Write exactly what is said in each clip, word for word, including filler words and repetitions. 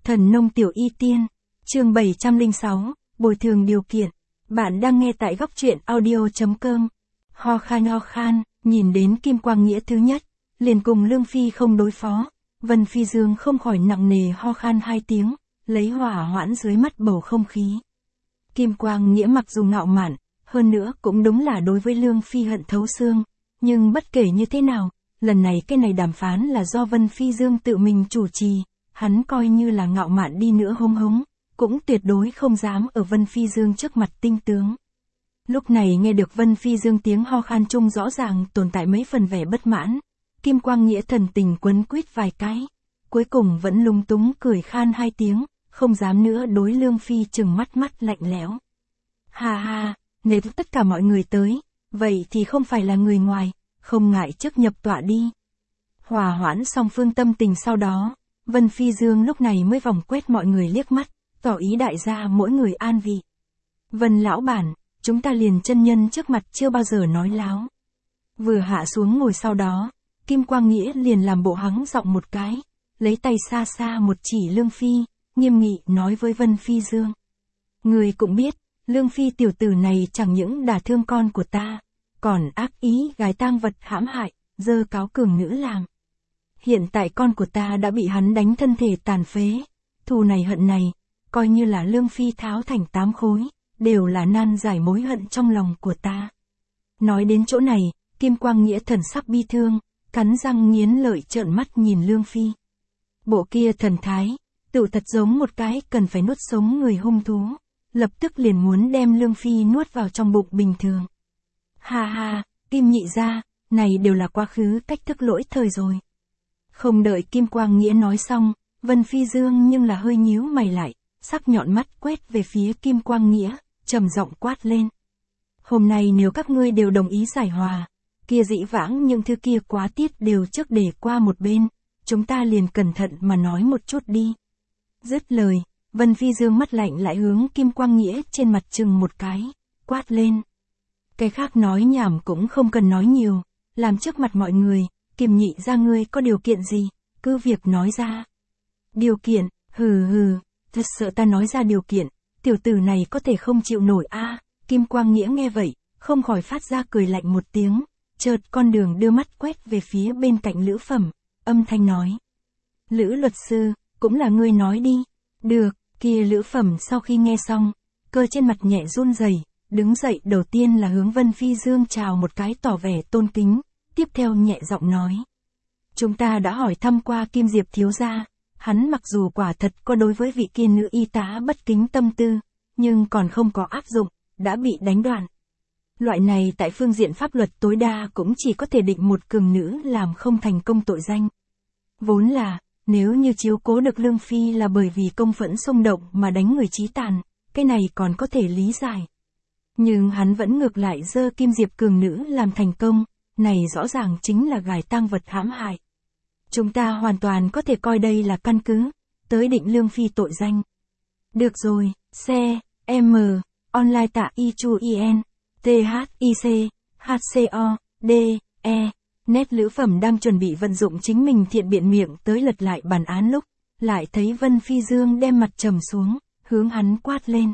Thần nông tiểu y tiên, chương bảy trăm lẻ sáu, bồi thường điều kiện. Bạn đang nghe tại góc truyện audio.com. Ho khan ho khan, nhìn đến Kim Quang Nghĩa thứ nhất, liền cùng Lương Phi không đối phó. Vân Phi Dương không khỏi nặng nề ho khan hai tiếng, lấy hỏa hoãn dưới mắt bầu không khí. Kim Quang Nghĩa mặc dù ngạo mạn, hơn nữa cũng đúng là đối với Lương Phi hận thấu xương, nhưng bất kể như thế nào, lần này cái này đàm phán là do Vân Phi Dương tự mình chủ trì, hắn coi như là ngạo mạn đi nữa hống hống, cũng tuyệt đối không dám ở Vân Phi Dương trước mặt tinh tướng. Lúc này nghe được Vân Phi Dương tiếng ho khan chung rõ ràng tồn tại mấy phần vẻ bất mãn, Kim Quang Nghĩa thần tình quấn quýt vài cái, cuối cùng vẫn lung túng cười khan hai tiếng, không dám nữa đối Lương Phi chừng mắt mắt lạnh lẽo. Ha ha, nếu tất cả mọi người tới, vậy thì không phải là người ngoài, không ngại trước nhập tọa đi. Hòa hoãn xong phương tâm tình sau đó, Vân Phi Dương lúc này mới vòng quét mọi người liếc mắt, tỏ ý đại gia mỗi người an vị. Vân lão bản, chúng ta liền chân nhân trước mặt chưa bao giờ nói láo. Vừa hạ xuống ngồi sau đó, Kim Quang Nghĩa liền làm bộ hắng giọng một cái, lấy tay xa xa một chỉ Lương Phi, nghiêm nghị nói với Vân Phi Dương. Người cũng biết, Lương Phi tiểu tử này chẳng những đả thương con của ta, còn ác ý gái tang vật hãm hại, dơ cáo cường nữ làm. Hiện tại con của ta đã bị hắn đánh thân thể tàn phế, thù này hận này, coi như là Lương Phi tháo thành tám khối, đều là nan giải mối hận trong lòng của ta. Nói đến chỗ này, Kim Quang Nghĩa thần sắc bi thương, cắn răng nghiến lợi trợn mắt nhìn Lương Phi. Bộ kia thần thái, tự thật giống một cái cần phải nuốt sống người hung thú, lập tức liền muốn đem Lương Phi nuốt vào trong bụng bình thường. Ha ha, Kim nhị gia, này đều là quá khứ cách thức lỗi thời rồi. Không đợi Kim Quang Nghĩa nói xong, Vân Phi Dương nhưng là hơi nhíu mày lại, sắc nhọn mắt quét về phía Kim Quang Nghĩa, trầm giọng quát lên. Hôm nay nếu các ngươi đều đồng ý giải hòa, kia dĩ vãng những thứ kia quá tiết đều trước để qua một bên, chúng ta liền cẩn thận mà nói một chút đi. Dứt lời, Vân Phi Dương mắt lạnh lại hướng Kim Quang Nghĩa trên mặt chừng một cái, quát lên. Cái khác nói nhảm cũng không cần nói nhiều, làm trước mặt mọi người, Kim nhị gia ngươi có điều kiện gì, cứ việc nói ra. Điều kiện, hừ hừ, thật sợ ta nói ra điều kiện, tiểu tử này có thể không chịu nổi a. À, Kim Quang Nghĩa nghe vậy, không khỏi phát ra cười lạnh một tiếng, chợt con đường đưa mắt quét về phía bên cạnh Lữ Phẩm, âm thanh nói. Lữ luật sư, cũng là ngươi nói đi. Được, kia Lữ Phẩm sau khi nghe xong, cơ trên mặt nhẹ run rẩy, đứng dậy đầu tiên là hướng Vân Phi Dương chào một cái tỏ vẻ tôn kính, tiếp theo nhẹ giọng nói. Chúng ta đã hỏi thăm qua Kim Diệp thiếu gia, hắn mặc dù quả thật có đối với vị kia nữ y tá bất kính tâm tư, nhưng còn không có áp dụng, đã bị đánh đoạn. Loại này tại phương diện pháp luật tối đa cũng chỉ có thể định một cường nữ làm không thành công tội danh. Vốn là, nếu như chiếu cố được Lương Phi là bởi vì công phẫn xung động mà đánh người chí tàn, cái này còn có thể lý giải. Nhưng hắn vẫn ngược lại dơ Kim Diệp cường nữ làm thành công, này rõ ràng chính là gài tang vật hãm hại. Chúng ta hoàn toàn có thể coi đây là căn cứ, tới định Lương Phi tội danh. Được rồi, C, M, online tạ y chu in, T H I C, H C O, D, E. Nét Lữ Phẩm đang chuẩn bị vận dụng chính mình thiện biện miệng tới lật lại bản án lúc, lại thấy Vân Phi Dương đem mặt trầm xuống, hướng hắn quát lên.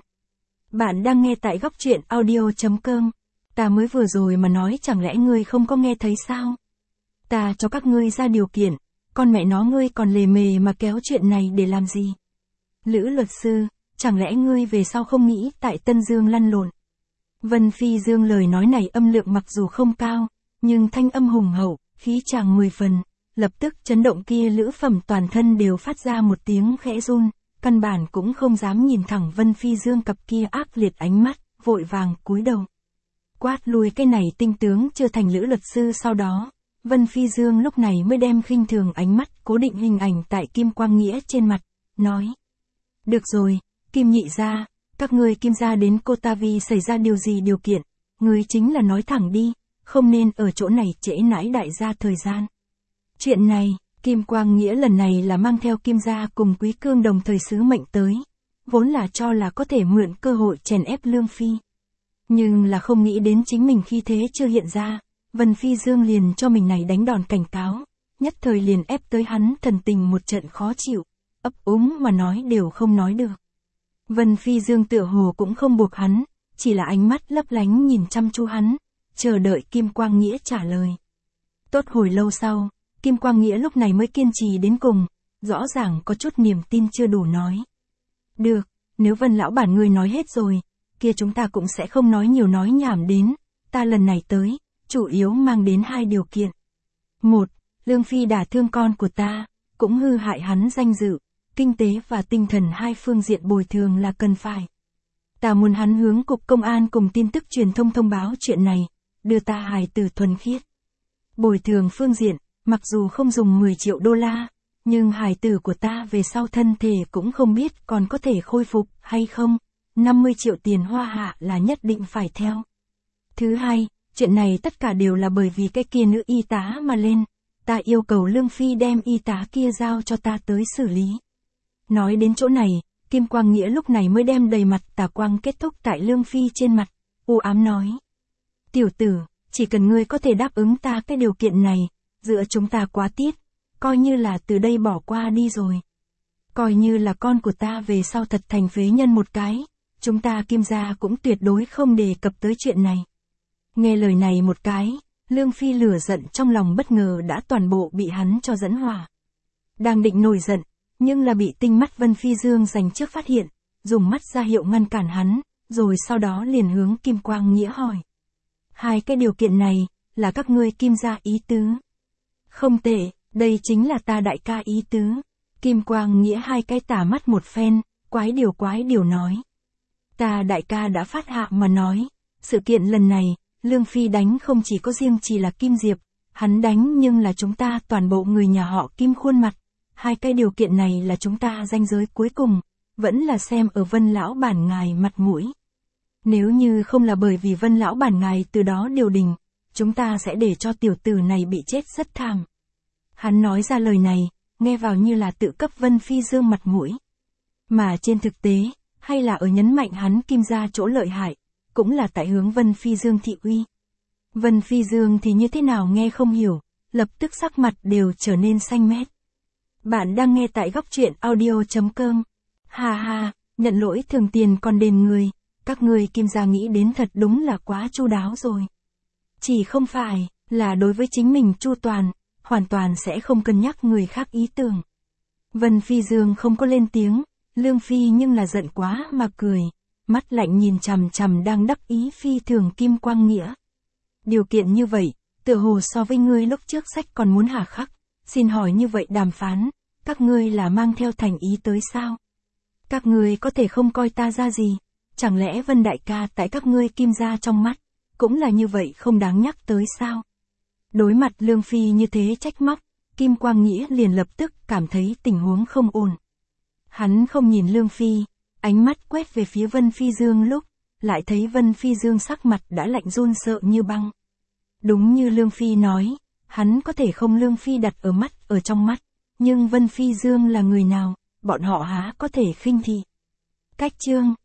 Bạn đang nghe tại góc truyện audio.com. Ta mới vừa rồi mà nói chẳng lẽ ngươi không có nghe thấy sao? Ta cho các ngươi ra điều kiện, con mẹ nó ngươi còn lề mề mà kéo chuyện này để làm gì? Lữ luật sư, chẳng lẽ ngươi về sau không nghĩ tại Tân Dương lăn lộn? Vân Phi Dương lời nói này âm lượng mặc dù không cao, nhưng thanh âm hùng hậu, khí tràng mười phần, lập tức chấn động kia Lữ Phẩm toàn thân đều phát ra một tiếng khẽ run, căn bản cũng không dám nhìn thẳng Vân Phi Dương cặp kia ác liệt ánh mắt, vội vàng cúi đầu. Quát lui cái này tinh tướng chưa thành Lữ luật sư sau đó, Vân Phi Dương lúc này mới đem khinh thường ánh mắt cố định hình ảnh tại Kim Quang Nghĩa trên mặt, nói. Được rồi, Kim nhị gia, các ngươi Kim gia đến Cô Ta Vi xảy ra điều gì điều kiện, ngươi chính là nói thẳng đi, không nên ở chỗ này trễ nãi đại gia thời gian. Chuyện này, Kim Quang Nghĩa lần này là mang theo Kim gia cùng Quý Cương đồng thời sứ mệnh tới, vốn là cho là có thể mượn cơ hội chèn ép Lương Phi. Nhưng là không nghĩ đến chính mình khi thế chưa hiện ra, Vân Phi Dương liền cho mình này đánh đòn cảnh cáo, nhất thời liền ép tới hắn thần tình một trận khó chịu, ấp úng mà nói đều không nói được. Vân Phi Dương tựa hồ cũng không buộc hắn, chỉ là ánh mắt lấp lánh nhìn chăm chú hắn, chờ đợi Kim Quang Nghĩa trả lời. Tốt hồi lâu sau, Kim Quang Nghĩa lúc này mới kiên trì đến cùng, rõ ràng có chút niềm tin chưa đủ nói. Được, nếu Vân lão bản ngươi nói hết rồi, kia chúng ta cũng sẽ không nói nhiều nói nhảm đến, ta lần này tới, chủ yếu mang đến hai điều kiện. Một, Lương Phi đả thương con của ta, cũng hư hại hắn danh dự, kinh tế và tinh thần hai phương diện bồi thường là cần phải. Ta muốn hắn hướng cục công an cùng tin tức truyền thông thông báo chuyện này, đưa ta hài tử thuần khiết. Bồi thường phương diện, mặc dù không dùng mười triệu đô la, nhưng hài tử của ta về sau thân thể cũng không biết còn có thể khôi phục hay không, năm mươi triệu tiền hoa hạ là nhất định phải theo. Thứ hai, chuyện này tất cả đều là bởi vì cái kia nữ y tá mà lên, ta yêu cầu Lương Phi đem y tá kia giao cho ta tới xử lý. Nói đến chỗ này, Kim Quang Nghĩa lúc này mới đem đầy mặt tà quang kết thúc tại Lương Phi trên mặt, u ám nói. Tiểu tử, chỉ cần ngươi có thể đáp ứng ta cái điều kiện này, giữa chúng ta quá tiết, coi như là từ đây bỏ qua đi rồi. Coi như là con của ta về sau thật thành phế nhân một cái, chúng ta Kim gia cũng tuyệt đối không đề cập tới chuyện này. Nghe lời này một cái, Lương Phi lửa giận trong lòng bất ngờ đã toàn bộ bị hắn cho dẫn hỏa. Đang định nổi giận, nhưng là bị tinh mắt Vân Phi Dương giành trước phát hiện, dùng mắt ra hiệu ngăn cản hắn, rồi sau đó liền hướng Kim Quang Nghĩa hỏi. Hai cái điều kiện này, là các ngươi Kim gia ý tứ. Không tệ, đây chính là ta đại ca ý tứ. Kim Quang Nghĩa hai cái tả mắt một phen, quái điều quái điều nói. Ta đại ca đã phát hạ mà nói, sự kiện lần này, Lương Phi đánh không chỉ có riêng chỉ là Kim Diệp, hắn đánh nhưng là chúng ta toàn bộ người nhà họ Kim khuôn mặt. Hai cái điều kiện này là chúng ta ranh giới cuối cùng, vẫn là xem ở Vân lão bản ngài mặt mũi. Nếu như không là bởi vì Vân lão bản ngài từ đó điều đình, chúng ta sẽ để cho tiểu tử này bị chết rất thảm. Hắn nói ra lời này, nghe vào như là tự cấp Vân Phi Dương mặt mũi. Mà trên thực tế, hay là ở nhấn mạnh hắn Kim gia chỗ lợi hại, cũng là tại hướng Vân Phi Dương thị uy. Vân Phi Dương thì như thế nào nghe không hiểu, lập tức sắc mặt đều trở nên xanh mét. Bạn đang nghe tại góc truyện audio chấm com. Ha ha, nhận lỗi thường tiền còn đền người, các người Kim gia nghĩ đến thật đúng là quá chu đáo rồi. Chỉ không phải, là đối với chính mình chu toàn, hoàn toàn sẽ không cân nhắc người khác ý tưởng. Vân Phi Dương không có lên tiếng, Lương Phi nhưng là giận quá mà cười, mắt lạnh nhìn chằm chằm đang đắc ý phi thường Kim Quang Nghĩa. Điều kiện như vậy, tựa hồ so với ngươi lúc trước sách còn muốn hà khắc, xin hỏi như vậy đàm phán, các ngươi là mang theo thành ý tới sao? Các ngươi có thể không coi ta ra gì, chẳng lẽ Vân đại ca tại các ngươi Kim gia trong mắt, cũng là như vậy không đáng nhắc tới sao? Đối mặt Lương Phi như thế trách móc, Kim Quang Nghĩa liền lập tức cảm thấy tình huống không ổn. Hắn không nhìn Lương Phi, ánh mắt quét về phía Vân Phi Dương lúc, lại thấy Vân Phi Dương sắc mặt đã lạnh run sợ như băng. Đúng như Lương Phi nói, hắn có thể không Lương Phi đặt ở mắt ở trong mắt, nhưng Vân Phi Dương là người nào, bọn họ há có thể khinh thị. Cách chương